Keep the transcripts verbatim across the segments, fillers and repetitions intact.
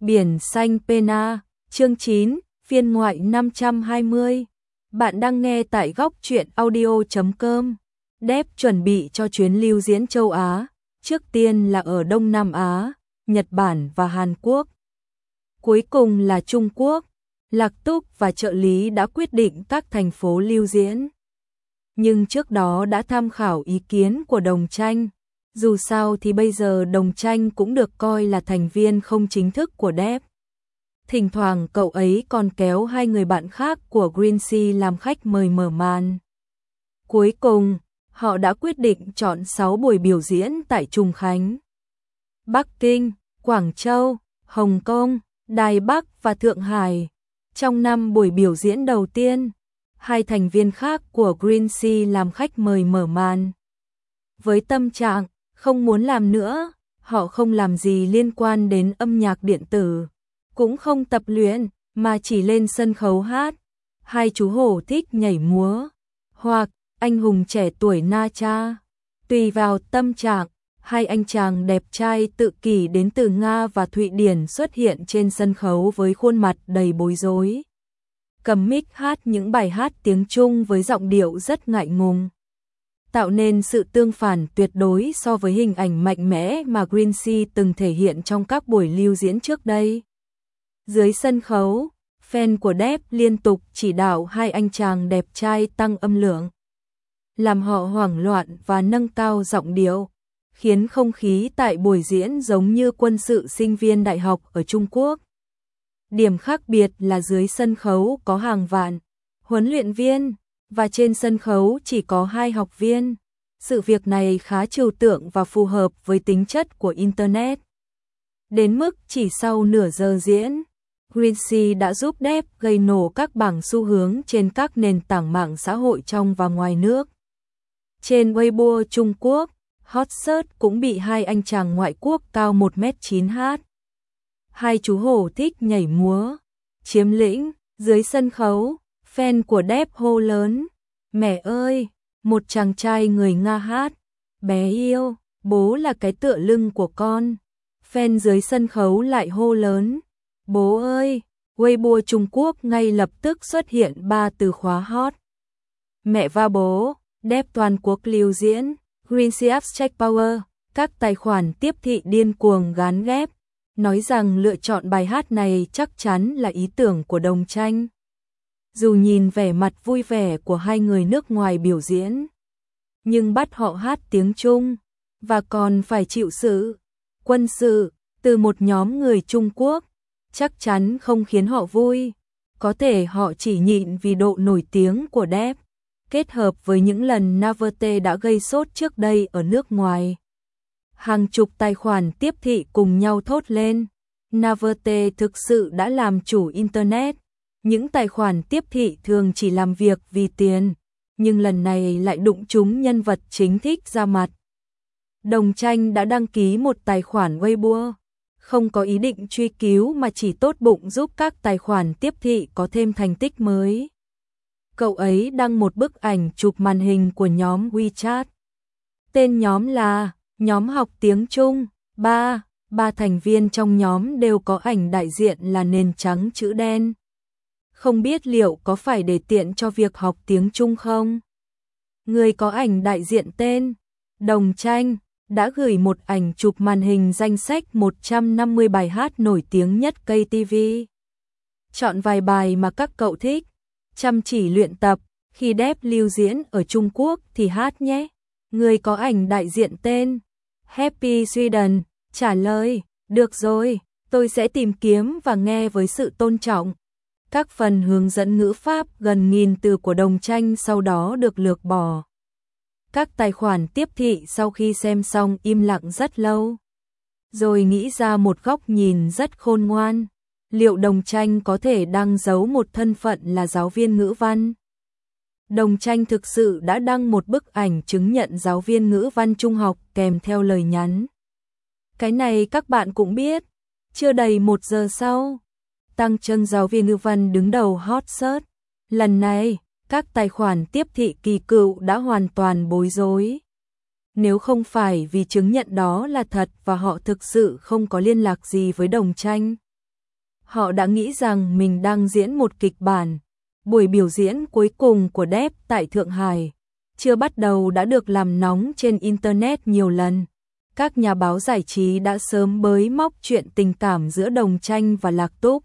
Biển xanh Pena, chương chín, phiên ngoại năm trăm hai mươi. Bạn đang nghe tại góc truyện audio chấm com. Depp chuẩn bị cho chuyến lưu diễn châu Á, trước tiên là ở Đông Nam Á, Nhật Bản và Hàn Quốc. Cuối cùng là Trung Quốc. Lạc Túc và trợ lý đã quyết định các thành phố lưu diễn. Nhưng trước đó đã tham khảo ý kiến của Đồng Tranh. Dù sao thì bây giờ Đồng Tranh cũng được coi là thành viên không chính thức của Depp. Thỉnh thoảng cậu ấy còn kéo hai người bạn khác của Greensill làm khách mời mở màn. Cuối cùng, họ đã quyết định chọn sáu buổi biểu diễn tại Trùng Khánh, Bắc Kinh, Quảng Châu, Hồng Kông, Đài Bắc và Thượng Hải. Trong năm buổi biểu diễn đầu tiên, hai thành viên khác của Greensill làm khách mời mở màn. Với tâm trạng không muốn làm nữa, họ không làm gì liên quan đến âm nhạc điện tử, cũng không tập luyện, mà chỉ lên sân khấu hát. Hai chú hổ thích nhảy múa, hoặc anh hùng trẻ tuổi Na Cha. Tùy vào tâm trạng, hai anh chàng đẹp trai tự kỷ đến từ Nga và Thụy Điển xuất hiện trên sân khấu với khuôn mặt đầy bối rối. Cầm mic hát những bài hát tiếng Trung với giọng điệu rất ngại ngùng, tạo nên sự tương phản tuyệt đối so với hình ảnh mạnh mẽ mà Greensill từng thể hiện trong các buổi lưu diễn trước đây. Dưới sân khấu, fan của Depp liên tục chỉ đạo hai anh chàng đẹp trai tăng âm lượng, làm họ hoảng loạn và nâng cao giọng điệu, khiến không khí tại buổi diễn giống như quân sự sinh viên đại học ở Trung Quốc. Điểm khác biệt là dưới sân khấu có hàng vạn huấn luyện viên, và trên sân khấu chỉ có hai học viên. Sự việc này khá trừu tượng và phù hợp với tính chất của Internet. Đến mức chỉ sau nửa giờ diễn, Greensill đã giúp Depp gây nổ các bảng xu hướng trên các nền tảng mạng xã hội trong và ngoài nước. Trên Weibo Trung Quốc, hot search cũng bị hai anh chàng ngoại quốc cao một mét chín hát. Hai chú hổ thích nhảy múa, chiếm lĩnh. Dưới sân khấu, fan của Depp hô lớn: "Mẹ ơi!" Một chàng trai người Nga hát: "Bé yêu, bố là cái tựa lưng của con." Fan dưới sân khấu lại hô lớn: "Bố ơi!" Weibo Trung Quốc ngay lập tức xuất hiện ba từ khóa hot: mẹ và bố. Depp toàn quốc lưu diễn, Greensill Abstract Power. Các tài khoản tiếp thị điên cuồng gán ghép, nói rằng lựa chọn bài hát này chắc chắn là ý tưởng của Đồng Tranh. Dù nhìn vẻ mặt vui vẻ của hai người nước ngoài biểu diễn, nhưng bắt họ hát tiếng Trung, và còn phải chịu sự quân sự từ một nhóm người Trung Quốc, chắc chắn không khiến họ vui. Có thể họ chỉ nhịn vì độ nổi tiếng của Depp, kết hợp với những lần Naverte đã gây sốt trước đây ở nước ngoài. Hàng chục tài khoản tiếp thị cùng nhau thốt lên: Naverte thực sự đã làm chủ Internet. Những tài khoản tiếp thị thường chỉ làm việc vì tiền, nhưng lần này lại đụng trúng nhân vật chính thích ra mặt. Đồng Tranh đã đăng ký một tài khoản Weibo, không có ý định truy cứu mà chỉ tốt bụng giúp các tài khoản tiếp thị có thêm thành tích mới. Cậu ấy đăng một bức ảnh chụp màn hình của nhóm WeChat. Tên nhóm là Nhóm học tiếng Trung. Ba, ba thành viên trong nhóm đều có ảnh đại diện là nền trắng chữ đen. Không biết liệu có phải để tiện cho việc học tiếng Trung không? Người có ảnh đại diện tên Đồng Tranh đã gửi một ảnh chụp màn hình danh sách một trăm năm mươi bài hát nổi tiếng nhất K T V. Chọn vài bài mà các cậu thích, chăm chỉ luyện tập, khi Depp lưu diễn ở Trung Quốc thì hát nhé. Người có ảnh đại diện tên Happy Sweden trả lời: "Được rồi, tôi sẽ tìm kiếm và nghe với sự tôn trọng." Các phần hướng dẫn ngữ pháp gần nghìn từ của Đồng Tranh sau đó được lược bỏ. Các tài khoản tiếp thị sau khi xem xong im lặng rất lâu, rồi nghĩ ra một góc nhìn rất khôn ngoan. Liệu Đồng Tranh có thể đăng giấu một thân phận là giáo viên ngữ văn? Đồng Tranh thực sự đã đăng một bức ảnh chứng nhận giáo viên ngữ văn trung học kèm theo lời nhắn. Cái này các bạn cũng biết. Chưa đầy một giờ sau, Tăng Trân giáo viên ngữ văn đứng đầu hot search. Lần này, các tài khoản tiếp thị kỳ cựu đã hoàn toàn bối rối. Nếu không phải vì chứng nhận đó là thật và họ thực sự không có liên lạc gì với Đồng Tranh, Họ đã nghĩ rằng mình đang diễn một kịch bản. Buổi biểu diễn cuối cùng của Depp tại Thượng Hải chưa bắt đầu đã được làm nóng trên Internet nhiều lần. Các nhà báo giải trí đã sớm bới móc chuyện tình cảm giữa Đồng Tranh và Lạc Túc.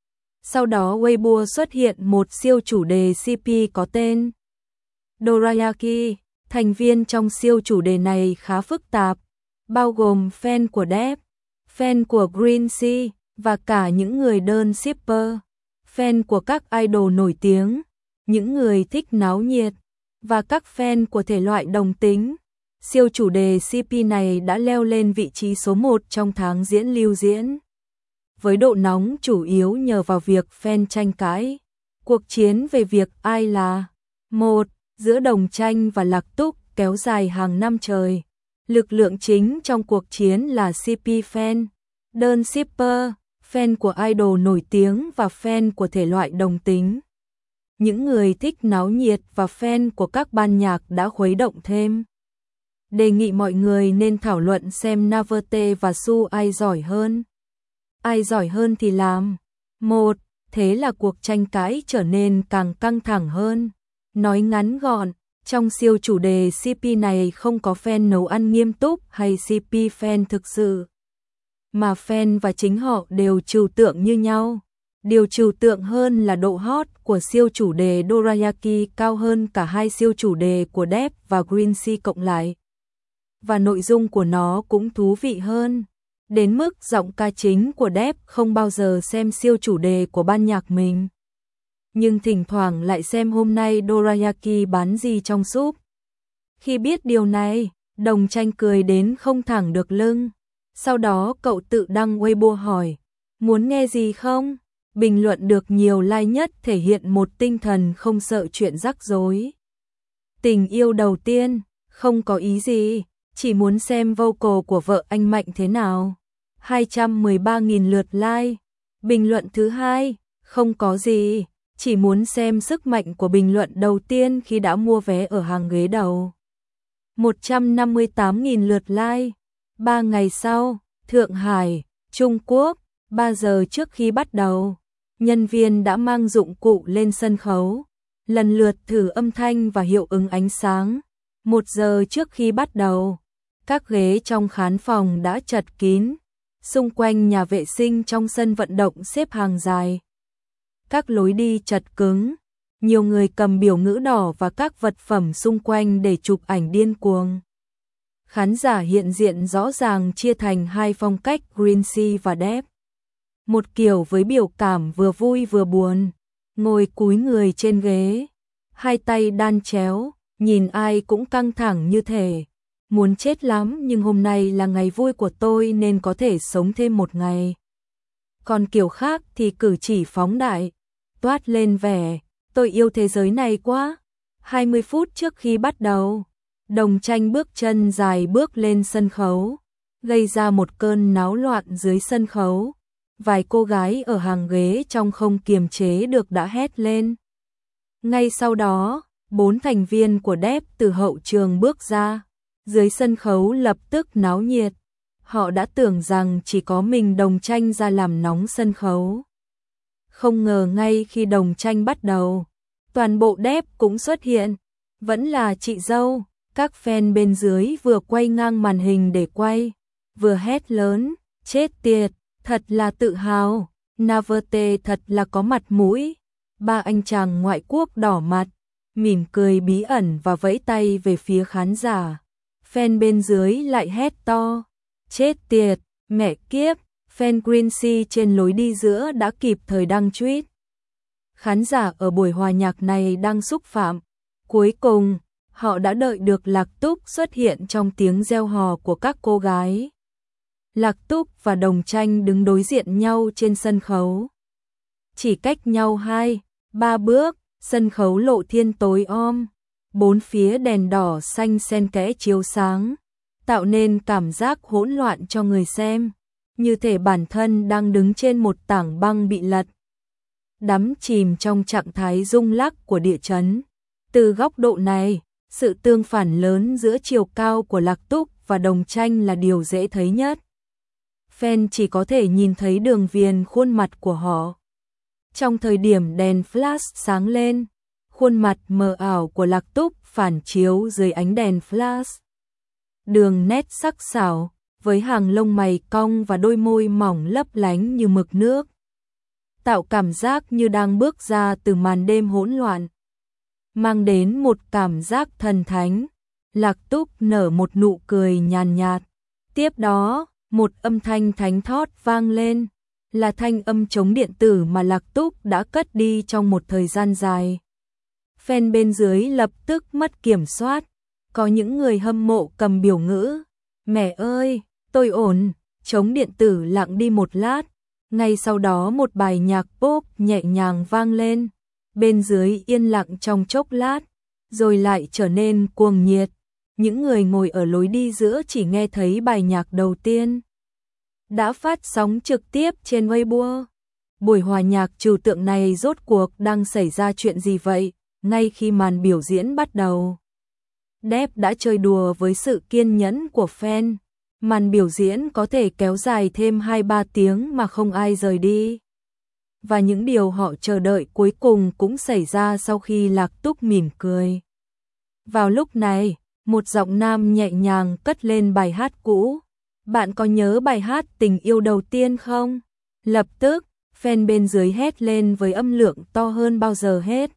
Sau đó Weibo xuất hiện một siêu chủ đề xê pê có tên Dorayaki. Thành viên trong siêu chủ đề này khá phức tạp, bao gồm fan của Depp, fan của Greensill và cả những người đơn shipper, fan của các idol nổi tiếng, những người thích náo nhiệt và các fan của thể loại đồng tính. Siêu chủ đề xê pê này đã leo lên vị trí số một trong tháng diễn lưu diễn, với độ nóng chủ yếu nhờ vào việc fan tranh cãi. Cuộc chiến về việc ai là một giữa Đồng Tranh và Lạc Túc kéo dài hàng năm trời. Lực lượng chính trong cuộc chiến là xê pê fan, đơn shipper, fan của idol nổi tiếng và fan của thể loại đồng tính. Những người thích náo nhiệt và fan của các ban nhạc đã khuấy động thêm. Đề nghị mọi người nên thảo luận xem Naverte và Su ai giỏi hơn. Ai giỏi hơn thì làm một, thế là cuộc tranh cãi trở nên càng căng thẳng hơn. Nói ngắn gọn, trong siêu chủ đề xê pê này không có fan nấu ăn nghiêm túc hay xê pê fan thực sự, mà fan và chính họ đều trừu tượng như nhau. Điều trừu tượng hơn là độ hot của siêu chủ đề Dorayaki cao hơn cả hai siêu chủ đề của Depp và Greensill cộng lại. Và nội dung của nó cũng thú vị hơn, đến mức giọng ca chính của Depp không bao giờ xem siêu chủ đề của ban nhạc mình, nhưng thỉnh thoảng lại xem hôm nay Dorayaki bán gì trong súp. Khi biết điều này, Đồng Tranh cười đến không thẳng được lưng. Sau đó cậu tự đăng Weibo hỏi, muốn nghe gì không? Bình luận được nhiều like nhất thể hiện một tinh thần không sợ chuyện rắc rối. Tình yêu đầu tiên, không có ý gì, chỉ muốn xem vocal của vợ anh Mạnh thế nào. hai trăm mười ba nghìn lượt like. Bình luận thứ hai, không có gì, chỉ muốn xem sức mạnh của bình luận đầu tiên khi đã mua vé ở hàng ghế đầu. một trăm năm mươi tám nghìn lượt like. Ba ngày sau, Thượng Hải, Trung Quốc, ba giờ trước khi bắt đầu, nhân viên đã mang dụng cụ lên sân khấu, lần lượt thử âm thanh và hiệu ứng ánh sáng. Một giờ trước khi bắt đầu, các ghế trong khán phòng đã chật kín, xung quanh nhà vệ sinh trong sân vận động xếp hàng dài. Các lối đi chật cứng, nhiều người cầm biểu ngữ đỏ và các vật phẩm xung quanh để chụp ảnh điên cuồng. Khán giả hiện diện rõ ràng chia thành hai phong cách Greensill và Depp. Một kiểu với biểu cảm vừa vui vừa buồn, ngồi cúi người trên ghế, hai tay đan chéo, nhìn ai cũng căng thẳng như thể muốn chết lắm nhưng hôm nay là ngày vui của tôi nên có thể sống thêm một ngày. Còn kiểu khác thì cử chỉ phóng đại, toát lên vẻ tôi yêu thế giới này quá. hai mươi phút trước khi bắt đầu, Đồng Tranh bước chân dài bước lên sân khấu, gây ra một cơn náo loạn dưới sân khấu. Vài cô gái ở hàng ghế trong không kiềm chế được đã hét lên. Ngay sau đó, bốn thành viên của Depp từ hậu trường bước ra, dưới sân khấu lập tức náo nhiệt. Họ đã tưởng rằng chỉ có mình Đồng Tranh ra làm nóng sân khấu. Không ngờ ngay khi Đồng Tranh bắt đầu, toàn bộ Depp cũng xuất hiện, vẫn là chị dâu. Các fan bên dưới vừa quay ngang màn hình để quay, vừa hét lớn, chết tiệt, thật là tự hào, Naverte thật là có mặt mũi. Ba anh chàng ngoại quốc đỏ mặt, mỉm cười bí ẩn và vẫy tay về phía khán giả. Fan bên dưới lại hét to, chết tiệt, mẹ kiếp. Fan Greensill trên lối đi giữa đã kịp thời đăng tweet. Khán giả ở buổi hòa nhạc này đang xúc phạm. Cuối cùng, họ đã đợi được Lạc Túc xuất hiện trong tiếng reo hò của các cô gái. Lạc Túc và Đồng Tranh đứng đối diện nhau trên sân khấu. Chỉ cách nhau hai, ba bước, sân khấu lộ thiên tối om. Bốn phía đèn đỏ xanh xen kẽ chiếu sáng, tạo nên cảm giác hỗn loạn cho người xem, như thể bản thân đang đứng trên một tảng băng bị lật, đắm chìm trong trạng thái rung lắc của địa chấn. Từ góc độ này, sự tương phản lớn giữa chiều cao của Lạc Túc và Đồng Tranh là điều dễ thấy nhất. fan chỉ có thể nhìn thấy đường viền khuôn mặt của họ. Trong thời điểm đèn flash sáng lên, khuôn mặt mờ ảo của Lạc Túc phản chiếu dưới ánh đèn flash. Đường nét sắc sảo, với hàng lông mày cong và đôi môi mỏng lấp lánh như mực nước, tạo cảm giác như đang bước ra từ màn đêm hỗn loạn, mang đến một cảm giác thần thánh. Lạc Túc nở một nụ cười nhàn nhạt. Tiếp đó, một âm thanh thánh thót vang lên, là thanh âm chống điện tử mà Lạc Túc đã cất đi trong một thời gian dài. Fan bên dưới lập tức mất kiểm soát, có những người hâm mộ cầm biểu ngữ. Mẹ ơi, tôi ổn, chống điện tử lặng đi một lát, ngay sau đó một bài nhạc pop nhẹ nhàng vang lên, bên dưới yên lặng trong chốc lát, rồi lại trở nên cuồng nhiệt. Những người ngồi ở lối đi giữa chỉ nghe thấy bài nhạc đầu tiên đã phát sóng trực tiếp trên Weibo. Buổi hòa nhạc trừu tượng này rốt cuộc đang xảy ra chuyện gì vậy? Ngay khi màn biểu diễn bắt đầu, Depp đã chơi đùa với sự kiên nhẫn của fan. Màn biểu diễn có thể kéo dài thêm hai ba tiếng mà không ai rời đi. Và những điều họ chờ đợi cuối cùng cũng xảy ra sau khi Lạc Túc mỉm cười. Vào lúc này, một giọng nam nhẹ nhàng cất lên bài hát cũ. Bạn có nhớ bài hát Tình yêu đầu tiên không? Lập tức, fan bên dưới hét lên với âm lượng to hơn bao giờ hết.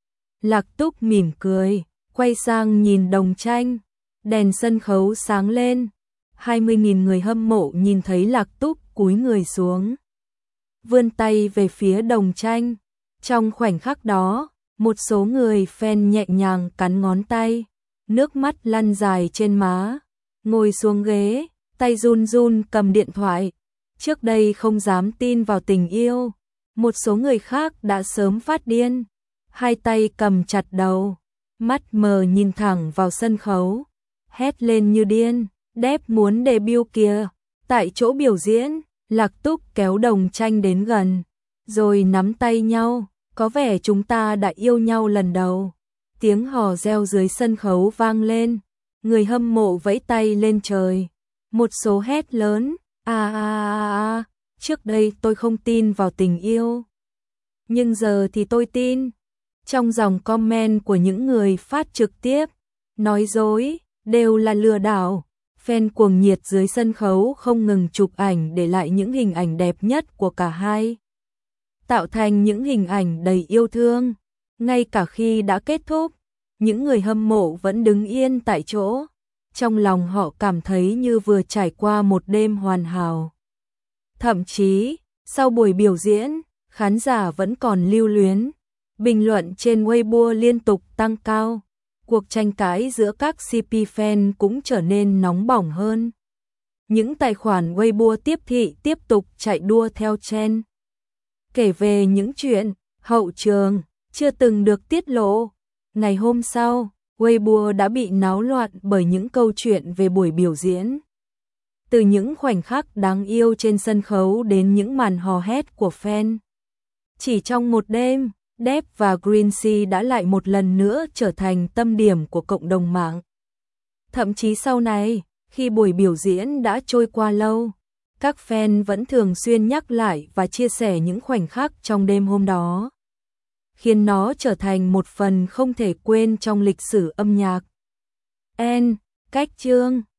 Lạc Túc mỉm cười, quay sang nhìn Đồng Tranh. Đèn sân khấu sáng lên. hai mươi nghìn người hâm mộ nhìn thấy Lạc Túc cúi người xuống, vươn tay về phía Đồng Tranh. Trong khoảnh khắc đó, một số người fan nhẹ nhàng cắn ngón tay, nước mắt lăn dài trên má, ngồi xuống ghế, tay run run cầm điện thoại. Trước đây không dám tin vào tình yêu, một số người khác đã sớm phát điên, hai tay cầm chặt đầu, mắt mờ nhìn thẳng vào sân khấu, hét lên như điên. Depp muốn debut kìa. Tại chỗ biểu diễn, Lạc Túc kéo Đồng Tranh đến gần, rồi nắm tay nhau, có vẻ chúng ta đã yêu nhau lần đầu. Tiếng hò reo dưới sân khấu vang lên, người hâm mộ vẫy tay lên trời. Một số hét lớn, a a a a, trước đây tôi không tin vào tình yêu, nhưng giờ thì tôi tin. Trong dòng comment của những người phát trực tiếp, nói dối, đều là lừa đảo. Fan cuồng nhiệt dưới sân khấu không ngừng chụp ảnh để lại những hình ảnh đẹp nhất của cả hai, tạo thành những hình ảnh đầy yêu thương. Ngay cả khi đã kết thúc, những người hâm mộ vẫn đứng yên tại chỗ, trong lòng họ cảm thấy như vừa trải qua một đêm hoàn hảo. Thậm chí, sau buổi biểu diễn, khán giả vẫn còn lưu luyến, bình luận trên Weibo liên tục tăng cao. Cuộc tranh cãi giữa các xê pê fan cũng trở nên nóng bỏng hơn. Những tài khoản Weibo tiếp thị tiếp tục chạy đua theo trend, kể về những chuyện hậu trường chưa từng được tiết lộ. Ngày hôm sau, Weibo đã bị náo loạn bởi những câu chuyện về buổi biểu diễn. Từ những khoảnh khắc đáng yêu trên sân khấu đến những màn hò hét của fan. Chỉ trong một đêm, Depp và Greensill đã lại một lần nữa trở thành tâm điểm của cộng đồng mạng. Thậm chí sau này, khi buổi biểu diễn đã trôi qua lâu, các fan vẫn thường xuyên nhắc lại và chia sẻ những khoảnh khắc trong đêm hôm đó, khiến nó trở thành một phần không thể quên trong lịch sử âm nhạc. N. Cách chương